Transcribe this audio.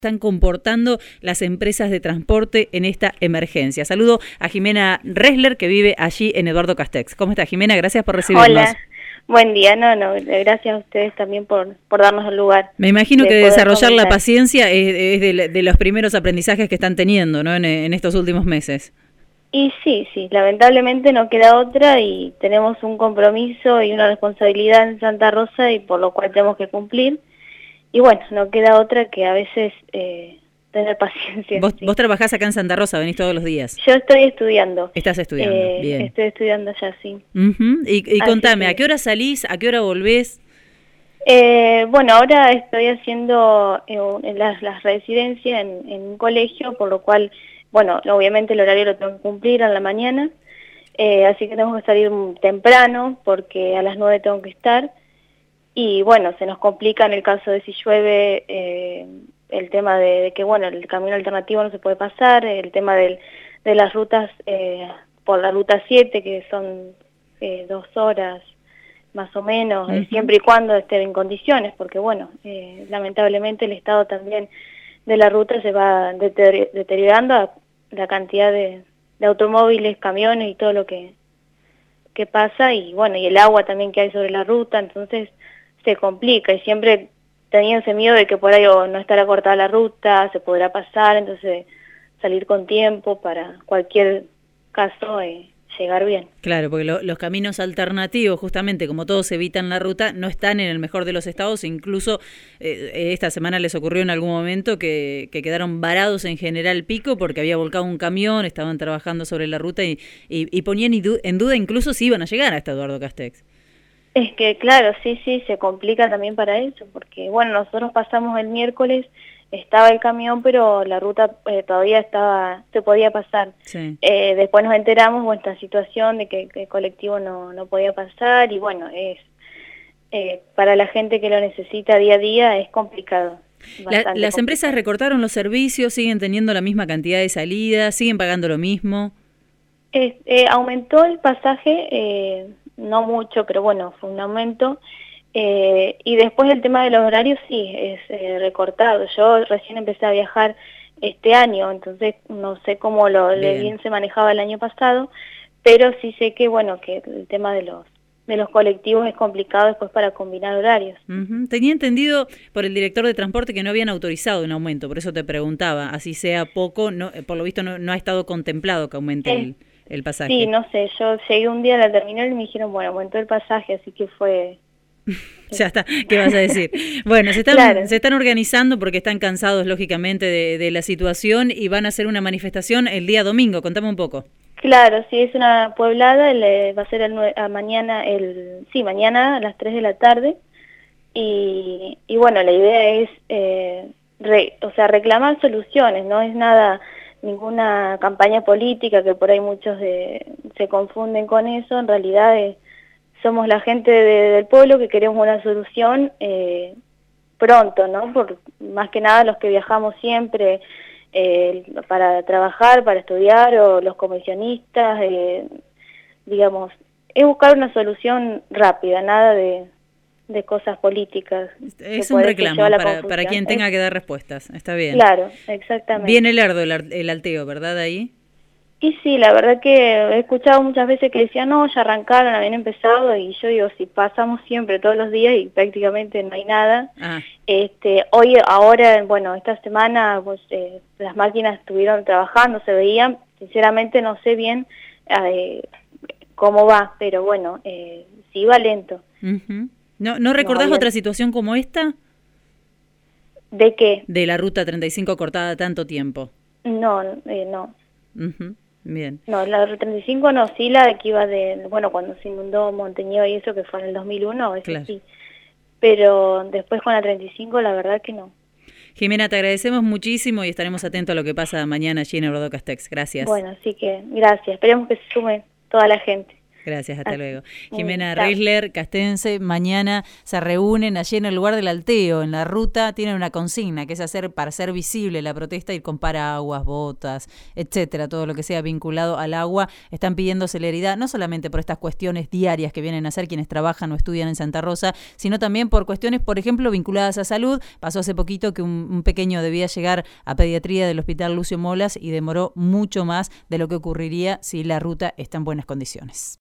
están comportando las empresas de transporte en esta emergencia. Saludo a Jimena Ressler, que vive allí en Eduardo Castex. ¿Cómo está, Jimena? Gracias por recibirnos. Hola, buen día. Gracias a ustedes también por darnos el lugar. Me imagino que desarrollar la paciencia es de los primeros aprendizajes que están teniendo, ¿no? en estos últimos meses. Y sí, lamentablemente no queda otra y tenemos un compromiso y una responsabilidad en Santa Rosa y por lo cual tenemos que cumplir. Y bueno, no queda otra que a veces tener paciencia. ¿Vos trabajás acá en Santa Rosa? ¿Venís todos los días? Yo estoy estudiando. ¿Estás estudiando? Bien. Estoy estudiando ya, sí. Y contame, ¿a qué hora salís? ¿A qué hora volvés? Bueno, ahora estoy haciendo las residencias en un colegio, por lo cual, bueno, obviamente el horario lo tengo que cumplir en la mañana, así que tengo que salir temprano porque a las 9 tengo que estar. Y bueno, se nos complica en el caso de si llueve el tema de que, bueno, el camino alternativo no se puede pasar, el tema de las rutas por la ruta 7, que son 2 horas más o menos, siempre y cuando estén en condiciones, porque bueno, lamentablemente el estado también de la ruta se va deteriorando a la cantidad de automóviles, camiones y todo lo que pasa, y bueno, y el agua también que hay sobre la ruta, entonces se complica y siempre tenía ese miedo de que por ahí no estará cortada la ruta, se podrá pasar, entonces salir con tiempo para cualquier caso llegar bien. Claro, porque los caminos alternativos, justamente como todos evitan la ruta, no están en el mejor de los estados, incluso esta semana les ocurrió en algún momento que quedaron varados en General Pico porque había volcado un camión, estaban trabajando sobre la ruta y ponían en duda incluso si iban a llegar hasta Eduardo Castex. Es que claro, sí, se complica también para eso, porque bueno, nosotros pasamos el miércoles, estaba el camión, pero la ruta todavía se podía pasar. Sí. Después nos enteramos de esta situación de que el colectivo no podía pasar, y bueno, para la gente que lo necesita día a día es complicado. Las empresas recortaron los servicios, siguen teniendo la misma cantidad de salidas, siguen pagando lo mismo. Aumentó el pasaje, no mucho, pero bueno, fue un aumento. Y después el tema de los horarios sí, es recortado. Yo recién empecé a viajar este año, entonces no sé cómo bien se manejaba el año pasado, pero sí sé que bueno, que el tema de los colectivos es complicado después para combinar horarios. Tenía entendido por el director de transporte que no habían autorizado un aumento, por eso te preguntaba, así sea poco, no, por lo visto no ha estado contemplado que aumente el pasaje. Sí, no sé, yo llegué un día a la terminal y me dijeron, bueno, aumentó el pasaje, así que fue... Ya está, ¿qué vas a decir? Bueno, se están organizando porque están cansados, lógicamente, de la situación y van a hacer una manifestación el día domingo. Contame un poco. Claro, sí, es una pueblada, va a ser mañana a las 3 de la tarde. Y bueno, la idea es reclamar soluciones, no es ninguna campaña política, que por ahí muchos se confunden con eso. En realidad somos la gente del pueblo que queremos una solución pronto, ¿no? Más que nada los que viajamos siempre para trabajar, para estudiar, o los comisionistas, digamos, es buscar una solución rápida, nada de cosas políticas. Es un reclamo para quien tenga que dar respuestas, está bien. Claro, exactamente. Viene lerdo el alteo, ¿verdad, ahí? Y sí, la verdad que he escuchado muchas veces que decían, no, ya arrancaron, habían empezado, y yo digo, si pasamos siempre todos los días y prácticamente no hay nada. Ahora, bueno, esta semana pues las máquinas estuvieron trabajando, se veían, sinceramente no sé bien cómo va, pero bueno, sí va lento. ¿No recordás otra situación como esta? ¿De qué? De la ruta 35 cortada tanto tiempo. No. Bien. No, la ruta 35 no, sí la que iba cuando se inundó Monteñedo y eso, que fue en el 2001, eso claro. Sí. Pero después con la 35 la verdad que no. Jimena, te agradecemos muchísimo y estaremos atentos a lo que pasa mañana allí en Eduardo Castex. Gracias. Bueno, así que gracias. Esperemos que se sume toda la gente. Gracias, hasta luego. Mm, Jimena chao. Reisler, castense, mañana se reúnen allí en el lugar del alteo, en la ruta, tienen una consigna que es para hacer visible la protesta, ir con paraguas, botas, etcétera, todo lo que sea vinculado al agua. Están pidiendo celeridad, no solamente por estas cuestiones diarias que vienen a hacer quienes trabajan o estudian en Santa Rosa, sino también por cuestiones, por ejemplo, vinculadas a salud. Pasó hace poquito que un pequeño debía llegar a pediatría del Hospital Lucio Molas y demoró mucho más de lo que ocurriría si la ruta está en buenas condiciones.